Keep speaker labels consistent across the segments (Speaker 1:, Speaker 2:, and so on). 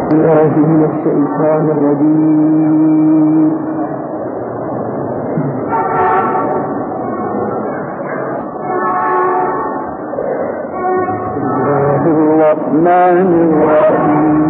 Speaker 1: بالله من الشيطان الرجيم. بسم الله الرحمن الرحيم.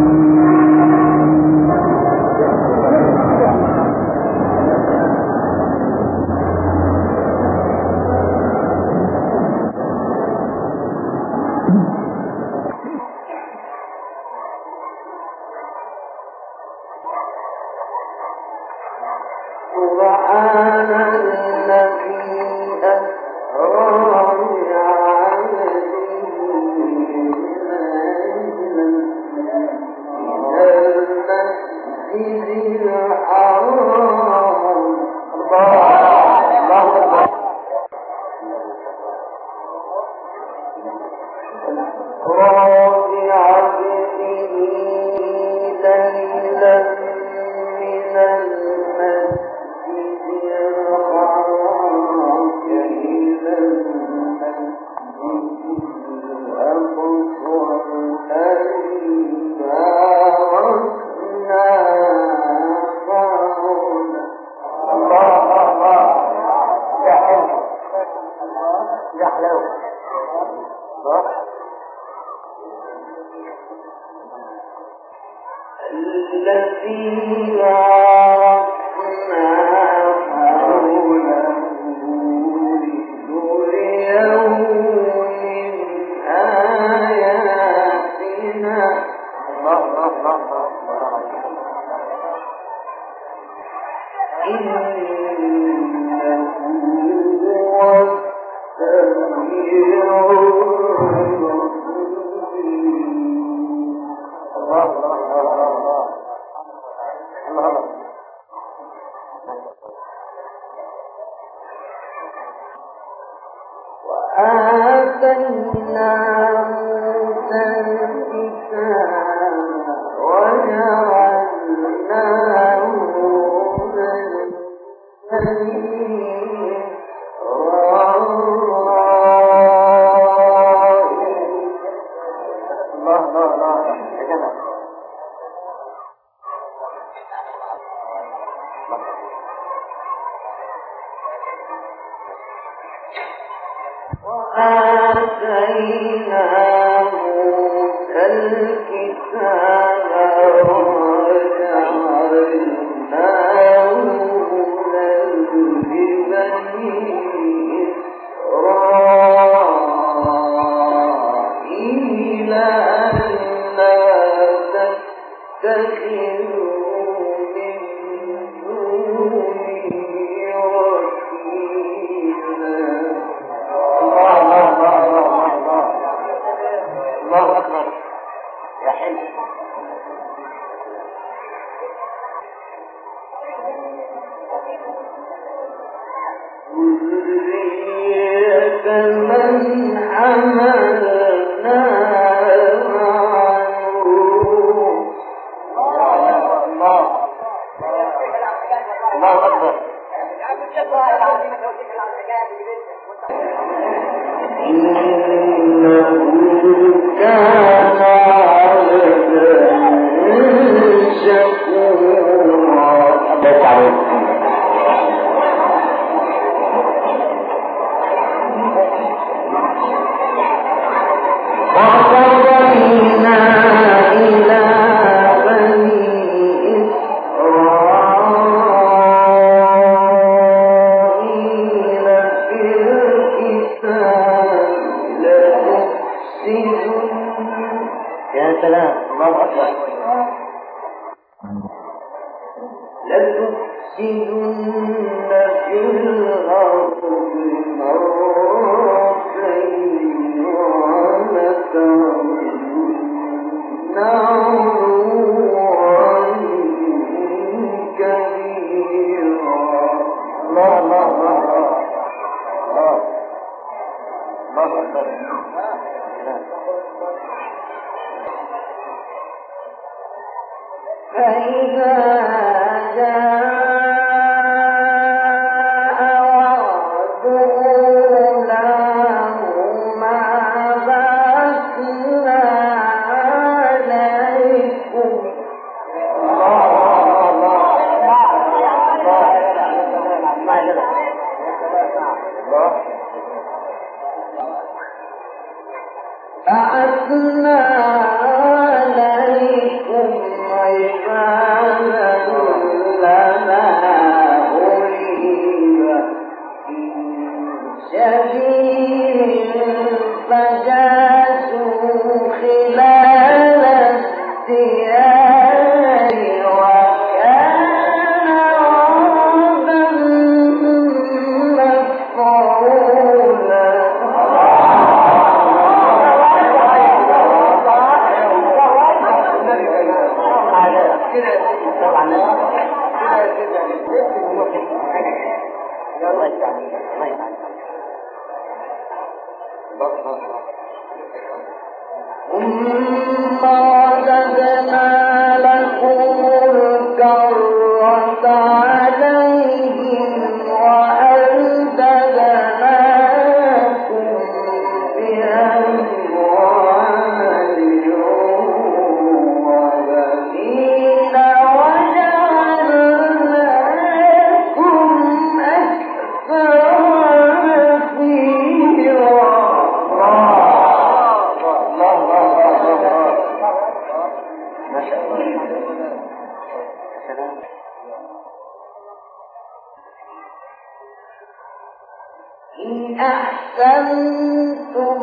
Speaker 2: إن أحسنتم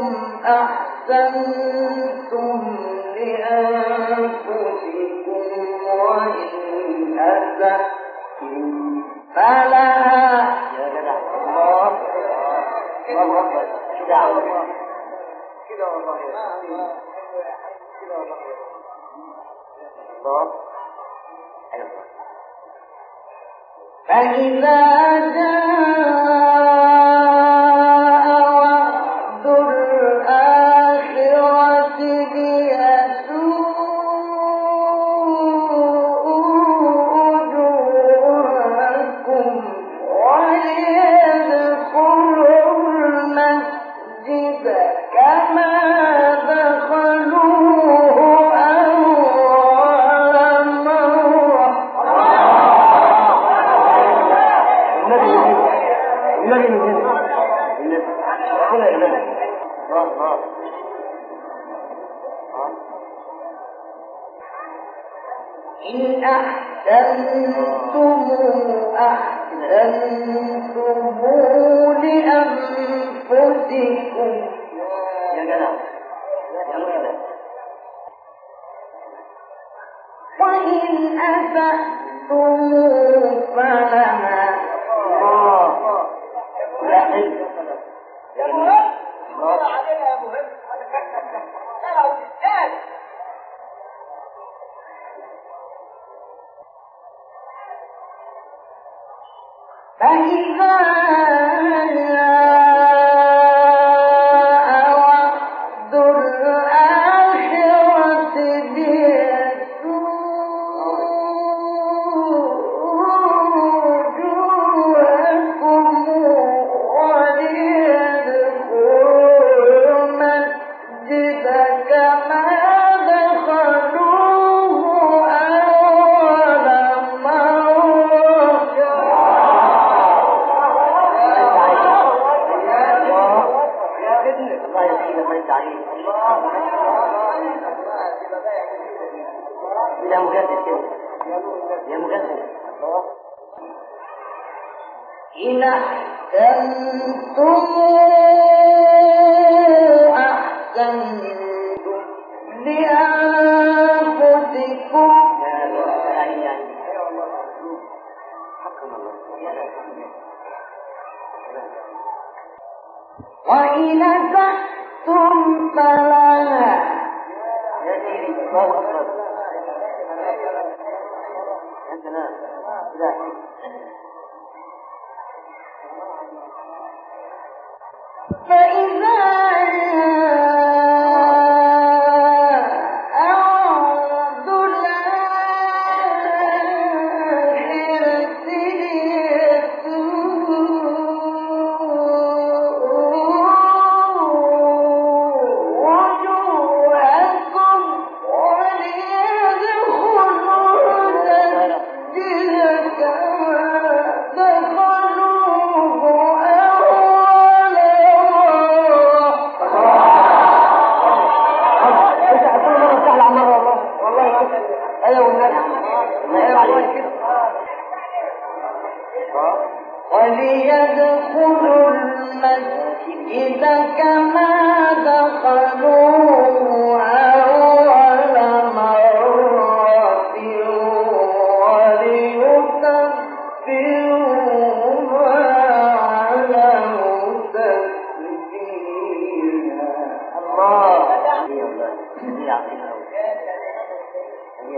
Speaker 2: أحسنتم لأنفسكم وإن أسأتم فلها. فإذا جاء وعد الآخرة ليسوءوا وجوهكم وليدخلوا المسجد كما دخلوه أول مرة. إن أحسنتم أحسنتم لأنفسكم وإن أسأتم فلها. فإذا جاء وعد الآخرة ليسوءوا وجوهكم وليدخلوا المسجد كما دخلوه أول مرة. إن أحسنتم أحسنتم لأنفسكم وإن أسأتم فلها. فإذا وعد الآخرة وجوهكم وليدخلوا المسجد كما دخلوه أول وليدخلوا المسجد كما دخلوه أول مرة.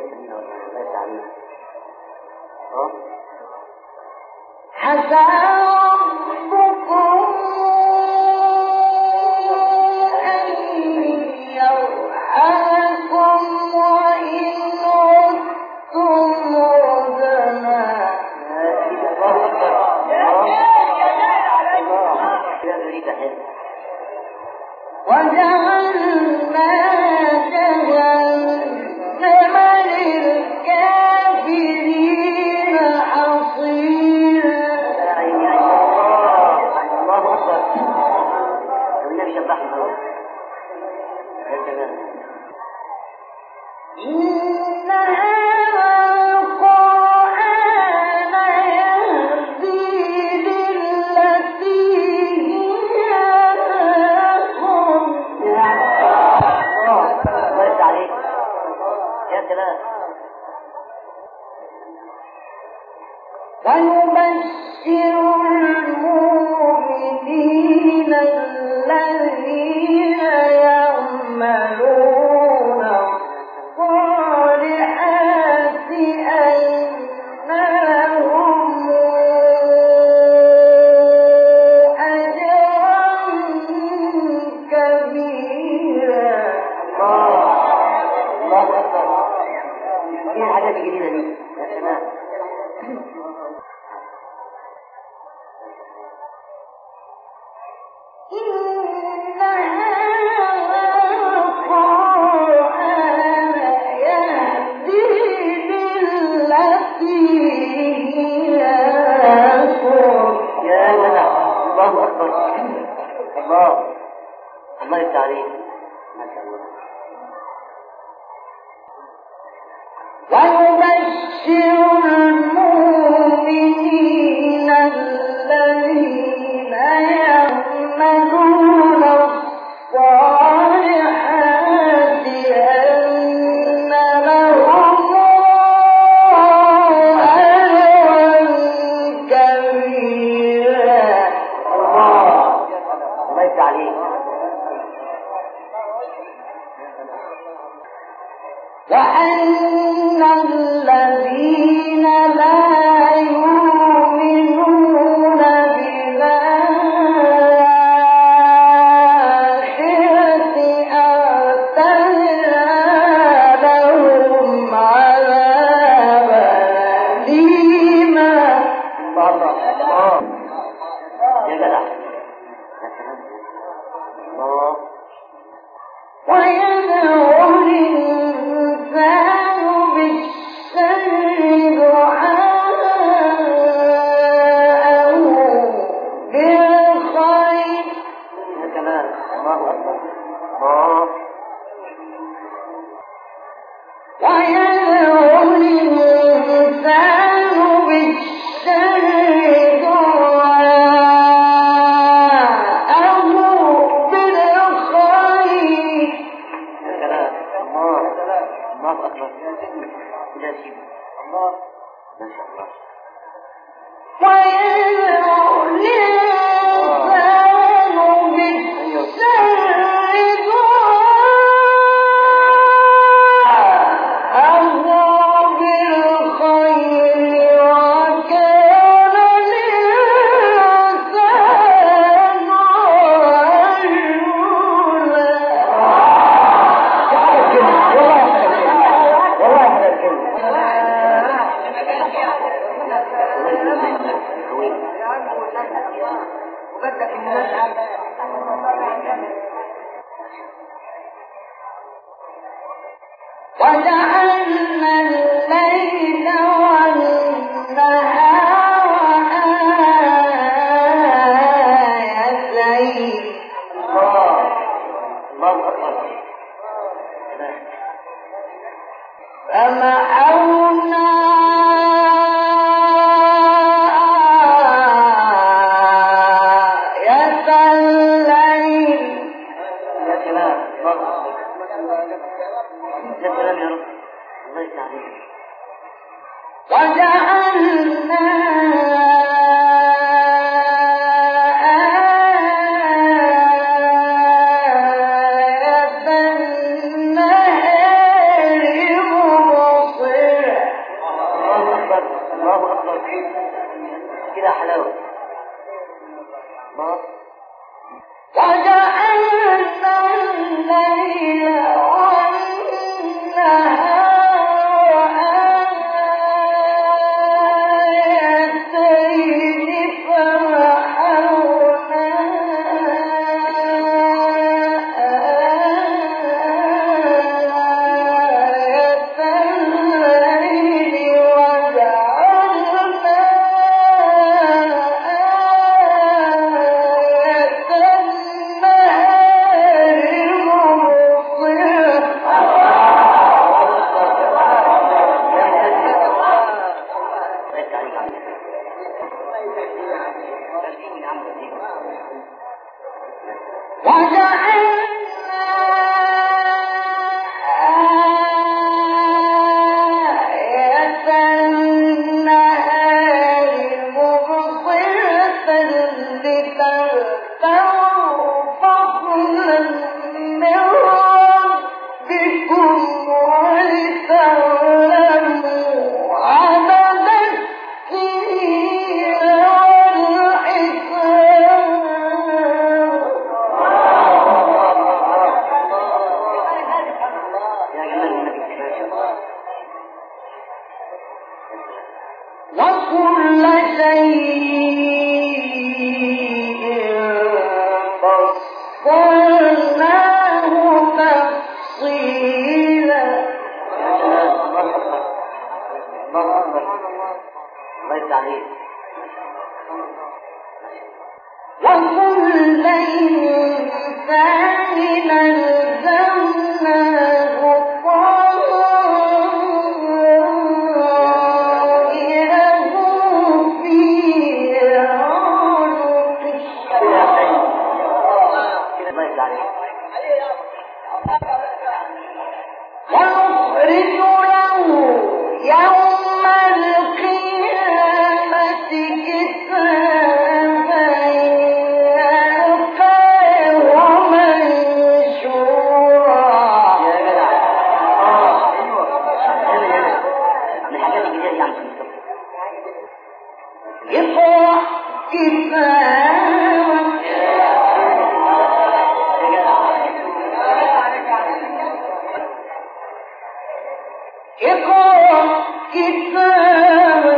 Speaker 2: حسى ربكم أن يرحمكم وإن عدتم عدنا وجعلنا جهنم للكافرين حصيرا.
Speaker 3: الله أكبر. والنبي شبحنا.
Speaker 2: إن هذا القرآن يهدي للتي هي أقوم.
Speaker 3: الله يرد عليك يا سلام.
Speaker 2: ويبشر المؤمنين الذين يعملون الصالحات أن لهم أجرا كبيرا.
Speaker 3: الله أكبر. دي حاجات جديدة دي يا سلام.
Speaker 2: إن هذا القرآن يهدي للتي هي أقوم.
Speaker 3: يا سلام. الله أكبر. الله يرد عليك. ما شاء الله.
Speaker 2: ويبشر المؤمنين الذين يعملون الصالحات أن لهم أجرا كبيرا.
Speaker 3: الله يرد عليك.
Speaker 2: وأن الذين لا يؤمنون بالآخرة أعتدنا لهم عذابا أليما.
Speaker 3: الله يا جدع. الله
Speaker 2: ويدعو الإنسان بالشر دعاءه بالخير.
Speaker 3: يا كمان. الله أكبر. الله
Speaker 2: ويدعو الإنسان بالشر دعاءه بالخير.
Speaker 3: يا سلام. الله أكبر. يا سيدي. الله ما شاء الله.
Speaker 2: ويدعو الإنسان بالشر دعاءه بالخير وكان الإنسان وجعلنا الليل والنهار آيتين.
Speaker 3: الله أكبر.
Speaker 2: فمحونا آية الليل.
Speaker 3: يا سلام. يا سلام يا رب. الله يسعدك.
Speaker 2: وجعلنا آية النهار
Speaker 3: كده حلاوة. الله.
Speaker 2: وجعلنا الليل والنهار آيتين فمحونا آية الليل وجعلنا آية النهار مبصرة لتبتغوا فضلا من ربكم ولتعلموا عدد السنين والحساب. وكل شيء فصلناه تفصيلا.
Speaker 3: الله يفتح عليك.
Speaker 2: وكل إنسان ألزمناه طائره في عنقه.
Speaker 3: الله يفتح عليك.
Speaker 2: ونخرج له يوم القيامة كتابا يلقاه منشورا.
Speaker 3: يا جدع. ايوه. من الحاجات الجديدة اللي عم تنسى.
Speaker 2: اقرأ كتابك. اقرأ كتابك.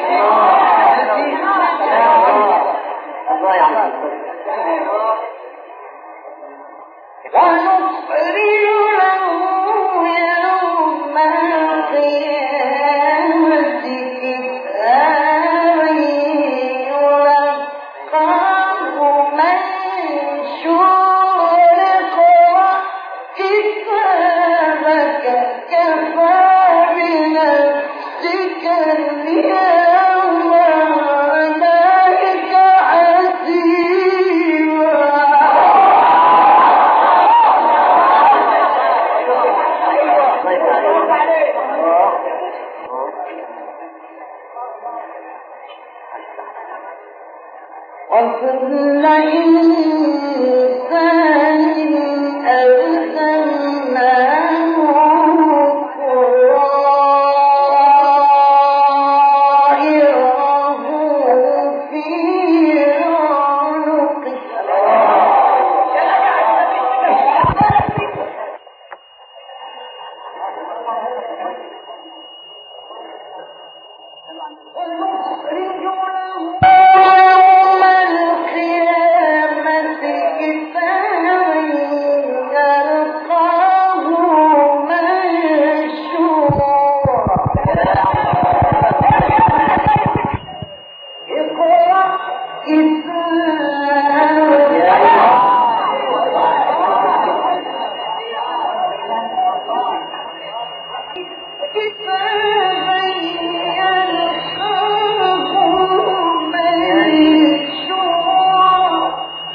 Speaker 3: الله يعلمك.
Speaker 2: ونخرج له يوم القيامة كتابا يلقاه منشورا. اقرأ كتابك كفى بنفسك اليوم عليك حسيبا. وكل إنسان ألزمناه طائره في عنقه. ونخرج له يوم القيامة كتابا يلقاه منشورا. اقرأ كتابا يلقاه منشورا.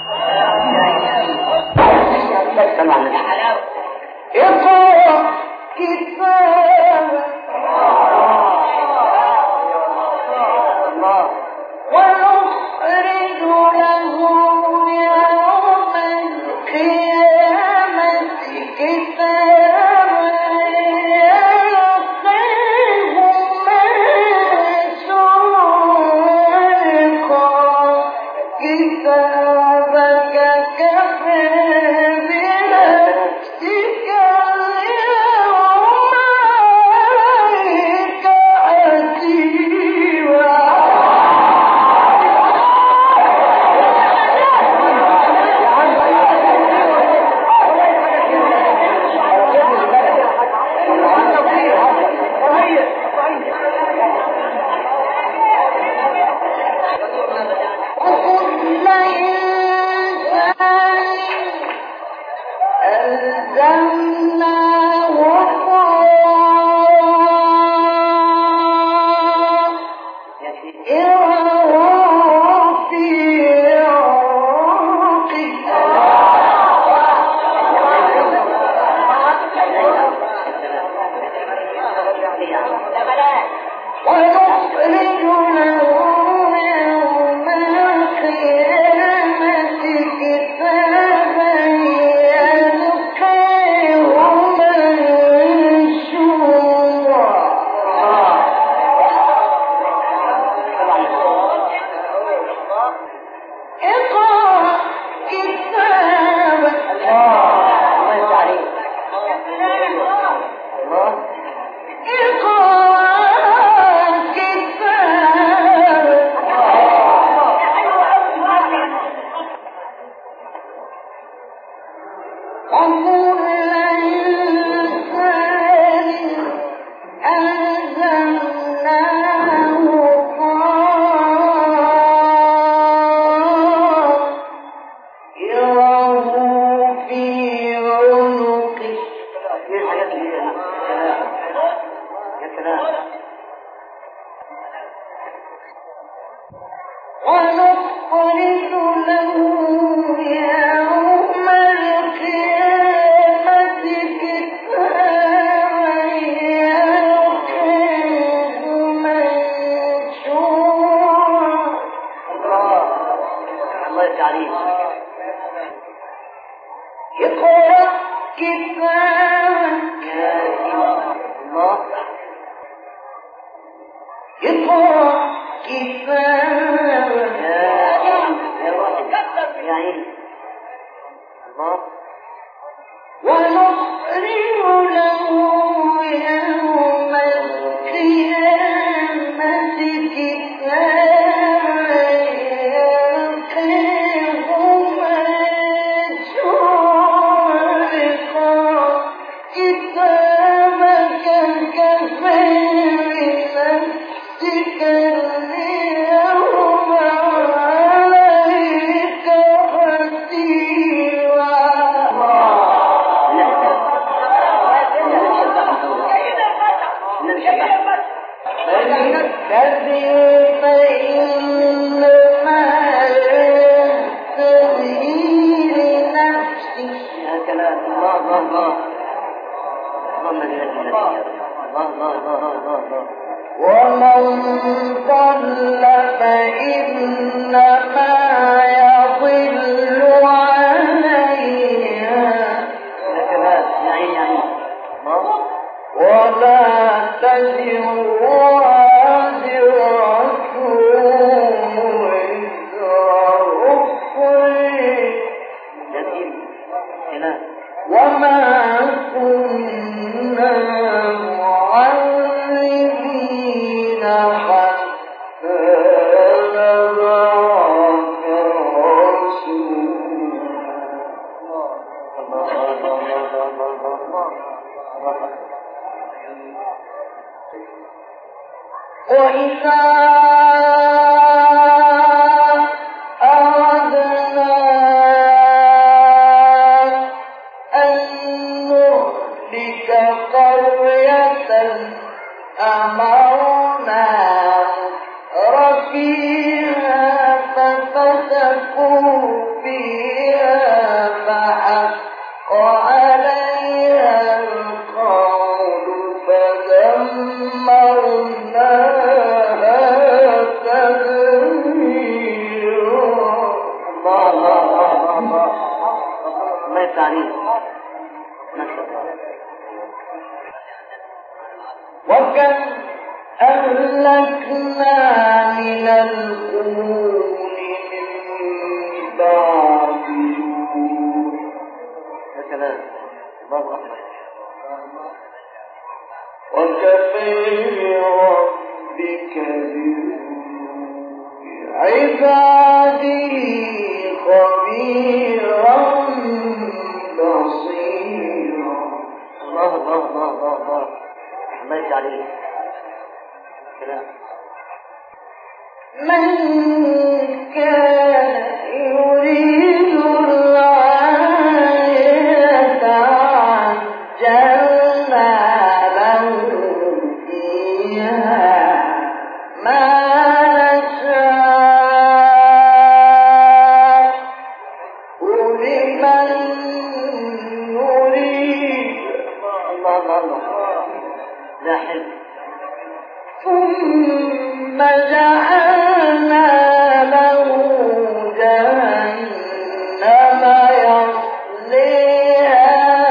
Speaker 2: اقرأ كتابك. ونخرج له يوم القيامة كتابا يلقاه ونخرج له يوم القيامة كتابا يلقيه منشورا اقرأ كتابك ونخرج له يوم القيامة كتابا يلقيه منشورا
Speaker 3: الله يفتح
Speaker 2: اقرأ كتابك
Speaker 3: الله
Speaker 2: اقرأ كتابك
Speaker 3: يا عيني الله
Speaker 2: ونخرج له يوم القيامة كتابا يلقيه منشورا اقرأ كتابك كفى بنفسك اليوم عليك حسيبا الذي فإنما يهتدي لنفسه
Speaker 3: يا كلام الله الله الله اللهم اجعلنا من الله
Speaker 2: ومن ضل فإنما يضل عليها
Speaker 3: يا كلام يا عيني يا عيني الله
Speaker 2: ولا تزر وازرة وزر أخرى
Speaker 3: جميل كلام
Speaker 2: وما كنا معذبين حتى نبعث رسولا وإذا أردنا أن نهلك قرية أمرنا فيها ففسقوا فيها فحق عليها القول فدمرناها تدميرا
Speaker 3: الله الله الله الله الله يفتح عليك ما شاء الله
Speaker 2: وكم أهلكنا من القرون من بعد نوح
Speaker 3: يا كلام الله أكبر
Speaker 2: وكفى بربك بعباده خبيرا بصيرا
Speaker 3: الله الله الله الله الله الله يفتح عليك كلام
Speaker 2: من كان يريد العاجلة عجلنا له فيها ما نشاء لمن نريد
Speaker 3: الله الله الله لا حلم
Speaker 2: ثم جعلنا له جهنم يصليها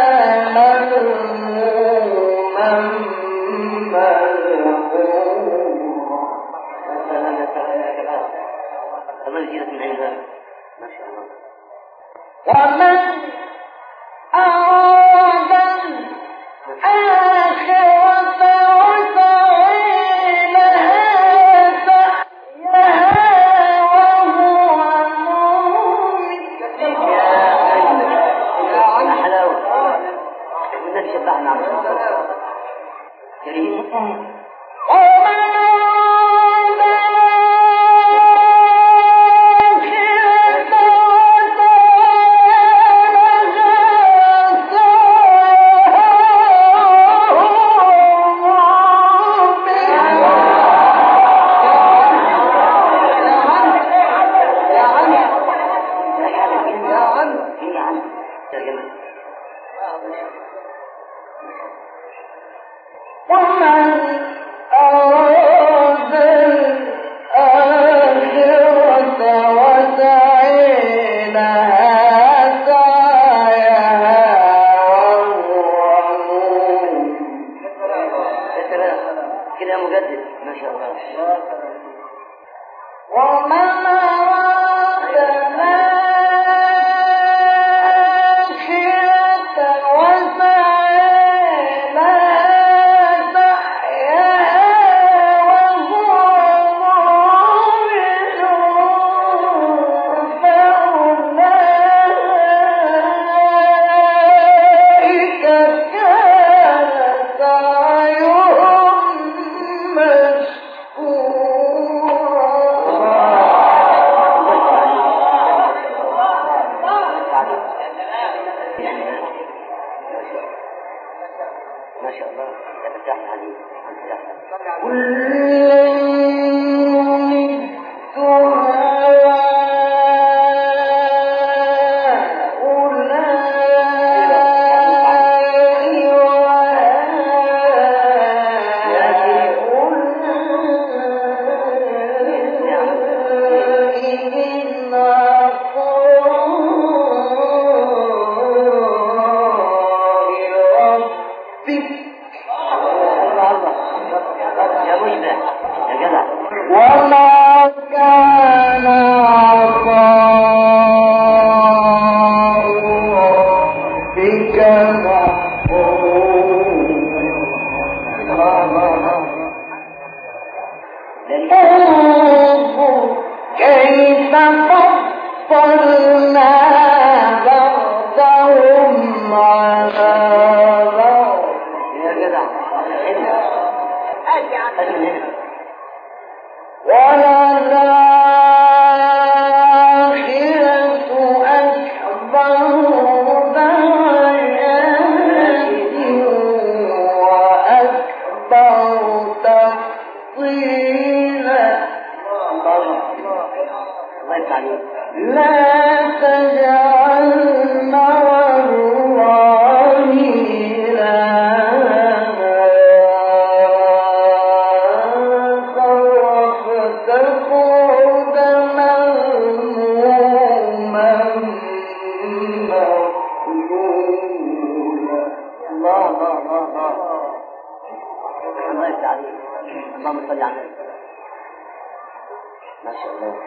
Speaker 2: مذموما مدحورا ومن أراد الآخرة وسعي لها سعيها وهو مؤمن
Speaker 3: يا حلاوة والنبي شبعنا عن كريم
Speaker 2: ومن أراد الآخرة وسعي لها سعيها وهو مؤمن
Speaker 3: كده مجدد ما شاء الله
Speaker 2: ومن أراد الآخرة وسعي لها سعيها وهو مؤمن فأولئك كان سعيهم
Speaker 3: ما شاء الله ارتاح عليه وما كان عطاء ربك انظر كيف فضلنا بعضهم على بعض يا جدع
Speaker 2: وللآخرة أكبر درجات وأكبر تفصيلا لا تجعل مع الله إلها تقعد مذموما مخذولا
Speaker 3: الله يفتح عليك اللهم صل على النبي ما شاء الله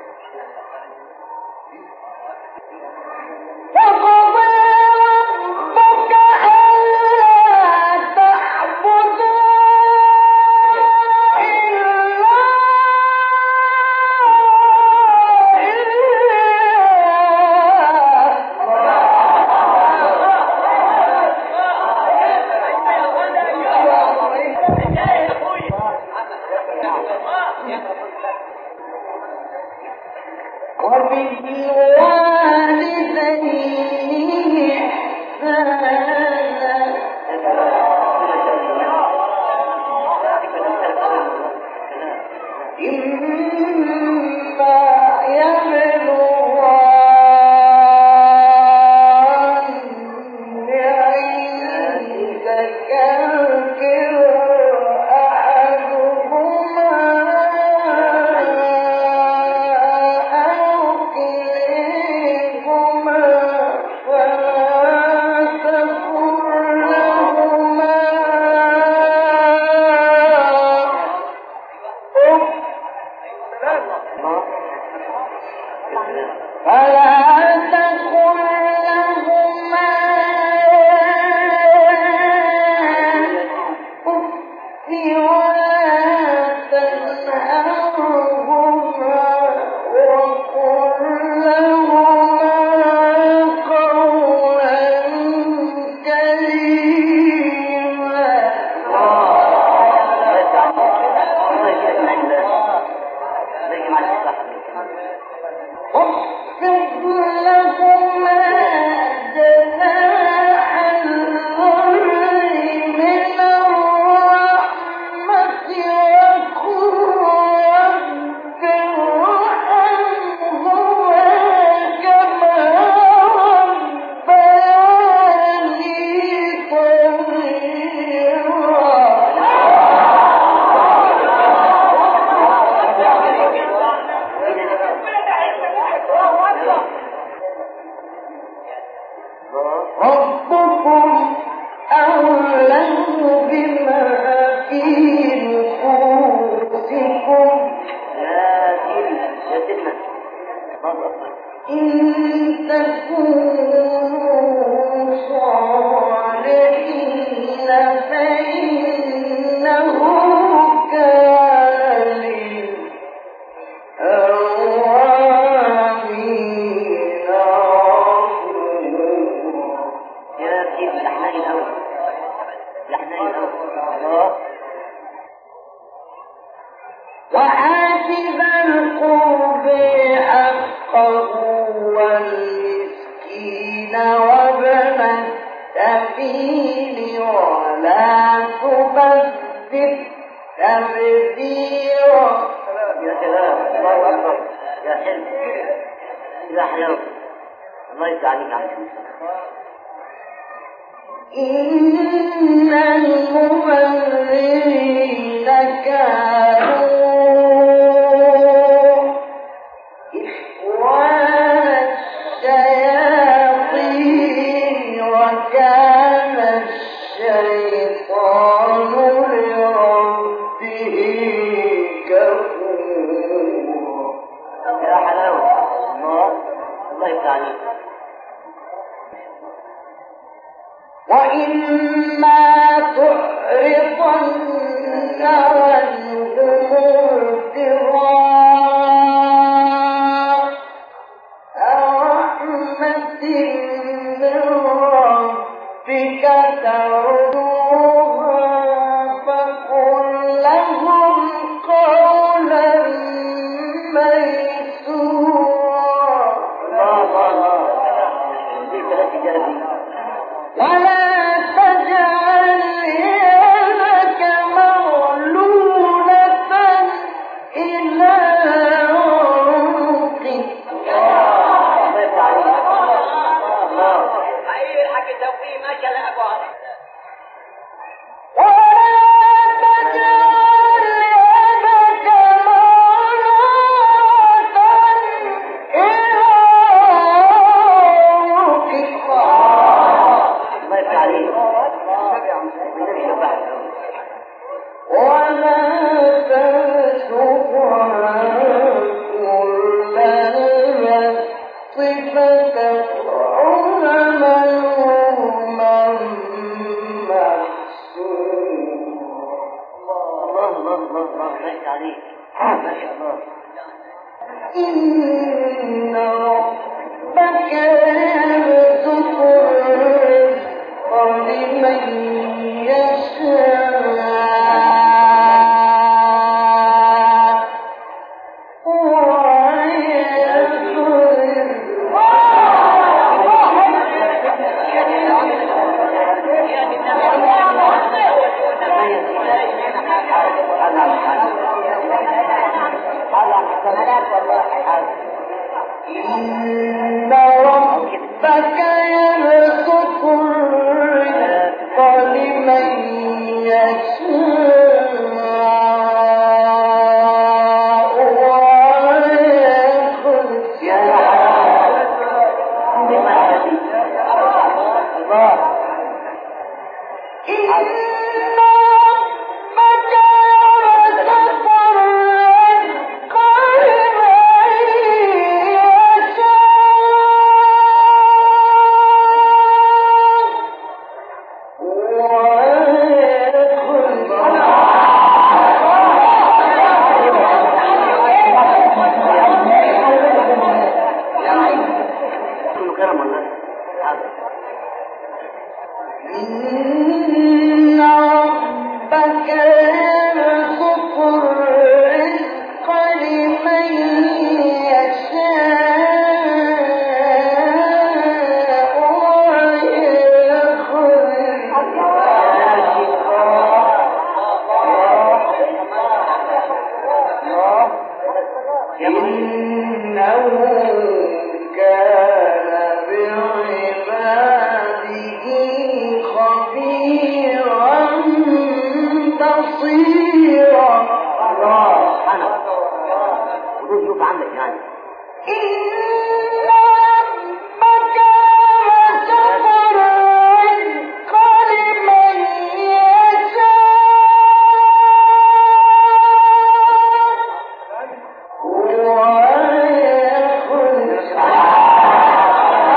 Speaker 2: وقضى ربك ألا تعبدوا إلا وبالوالدين إحسانا إما يبلغن عندك الكبر أحدهما تكونوا صالحين فإنه كان للأوابين غفورا.
Speaker 3: يا سيدي الأحناء الأول الله.
Speaker 2: وآت ذا القرب حقه والمسكين وابن السبيل ولا تبذر تبذيرا.
Speaker 3: يا سلام الله أكبر يا حلو يا حلاوة الله يفتح عليك عم
Speaker 2: إن المبذرين كانوا إخوان الشياطين وكان الشيطان لربه كفورا.
Speaker 3: يا حلاوة الله يفتح عليك.
Speaker 2: وإما تعرضن عنهم ابتغاء رحمة من ربك ترجوها فقل لهم قولا ميسورا. ولا تجعل يدك مغلولة إلى عنقك. إن ربك يبسط الرزق لمن يشاء ويقدر. إن ربك يبسط الرزق لمن يشاء إن ربك يبسط الرزق لمن يشاء ويقدر. إنه كان بعباده خبيرا بصيرا.
Speaker 3: الله سبحانه ودول شوف عندك يعني
Speaker 2: إن ربك يبسط الرزق لمن يشاء ويقدر.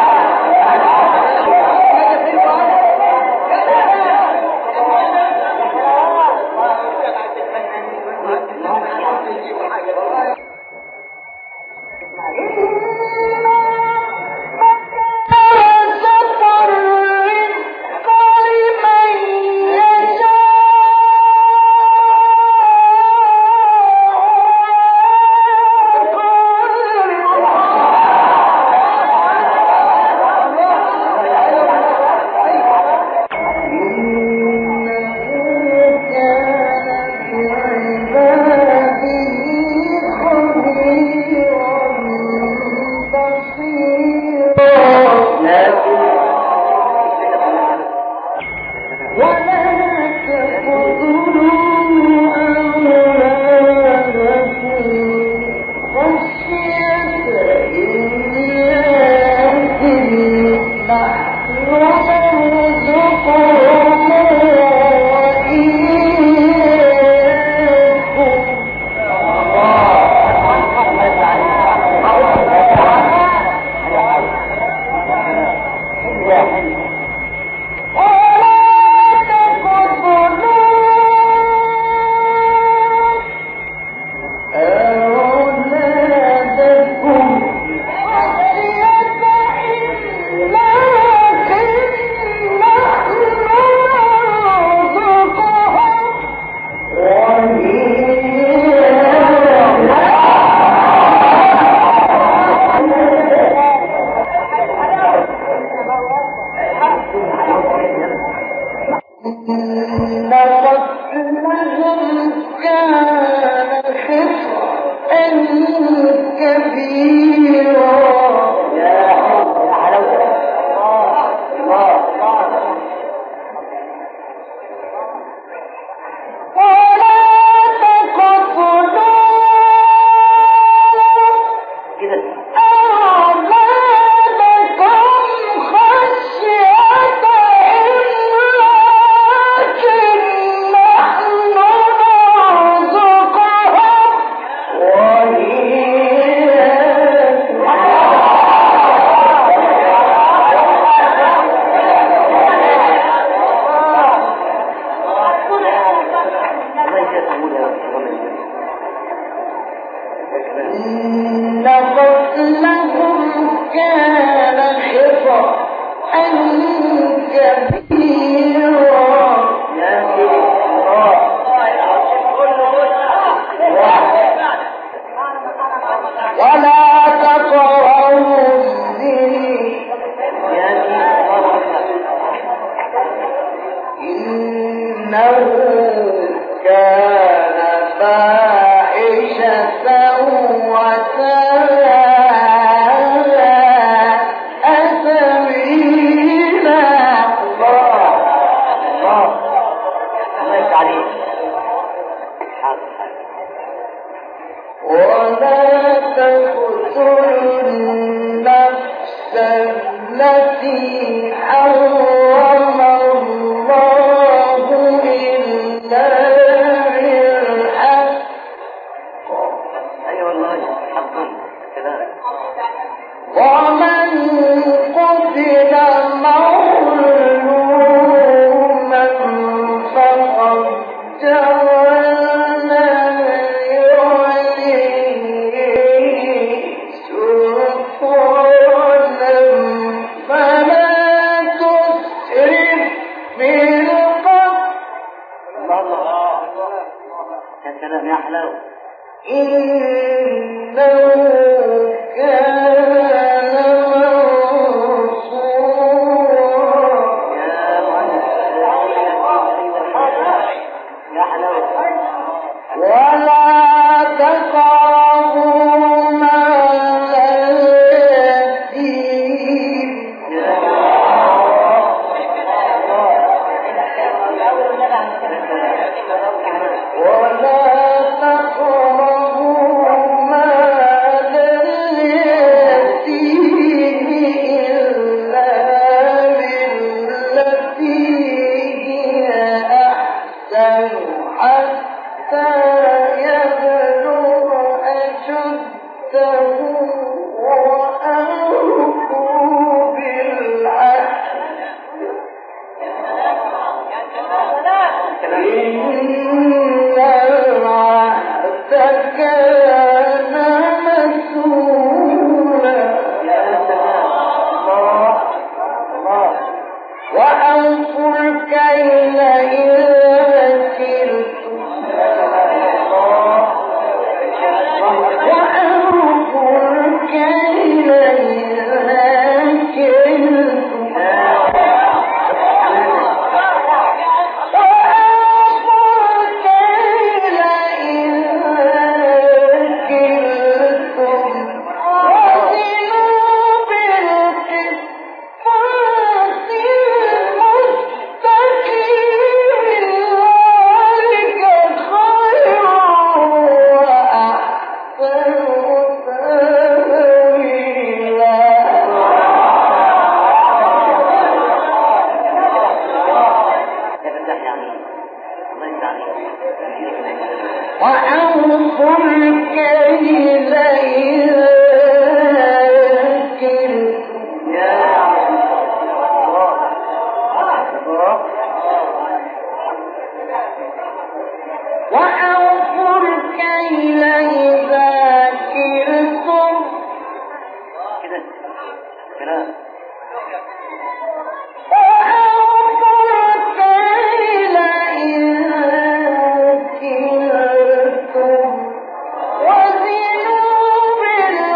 Speaker 2: وزنوا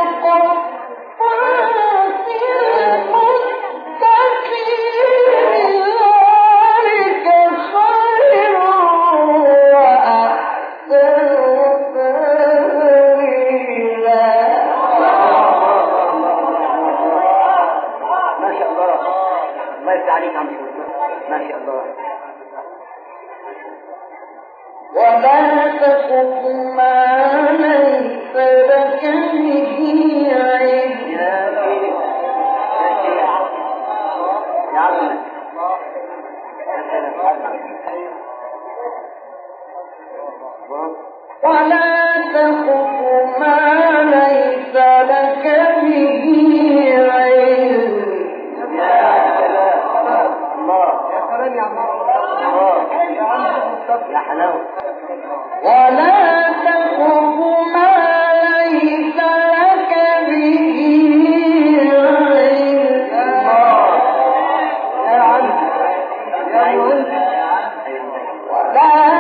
Speaker 3: عليك عم شوف ما شاء الله.
Speaker 2: ولا تقف ما ليس لك به علم. ولا تقف ما ليس لك به علم.
Speaker 3: الله يا سلام يا عم يا حلاوة.
Speaker 2: ولا تقف ما ليس لك به علم.
Speaker 3: يا عم
Speaker 2: ولا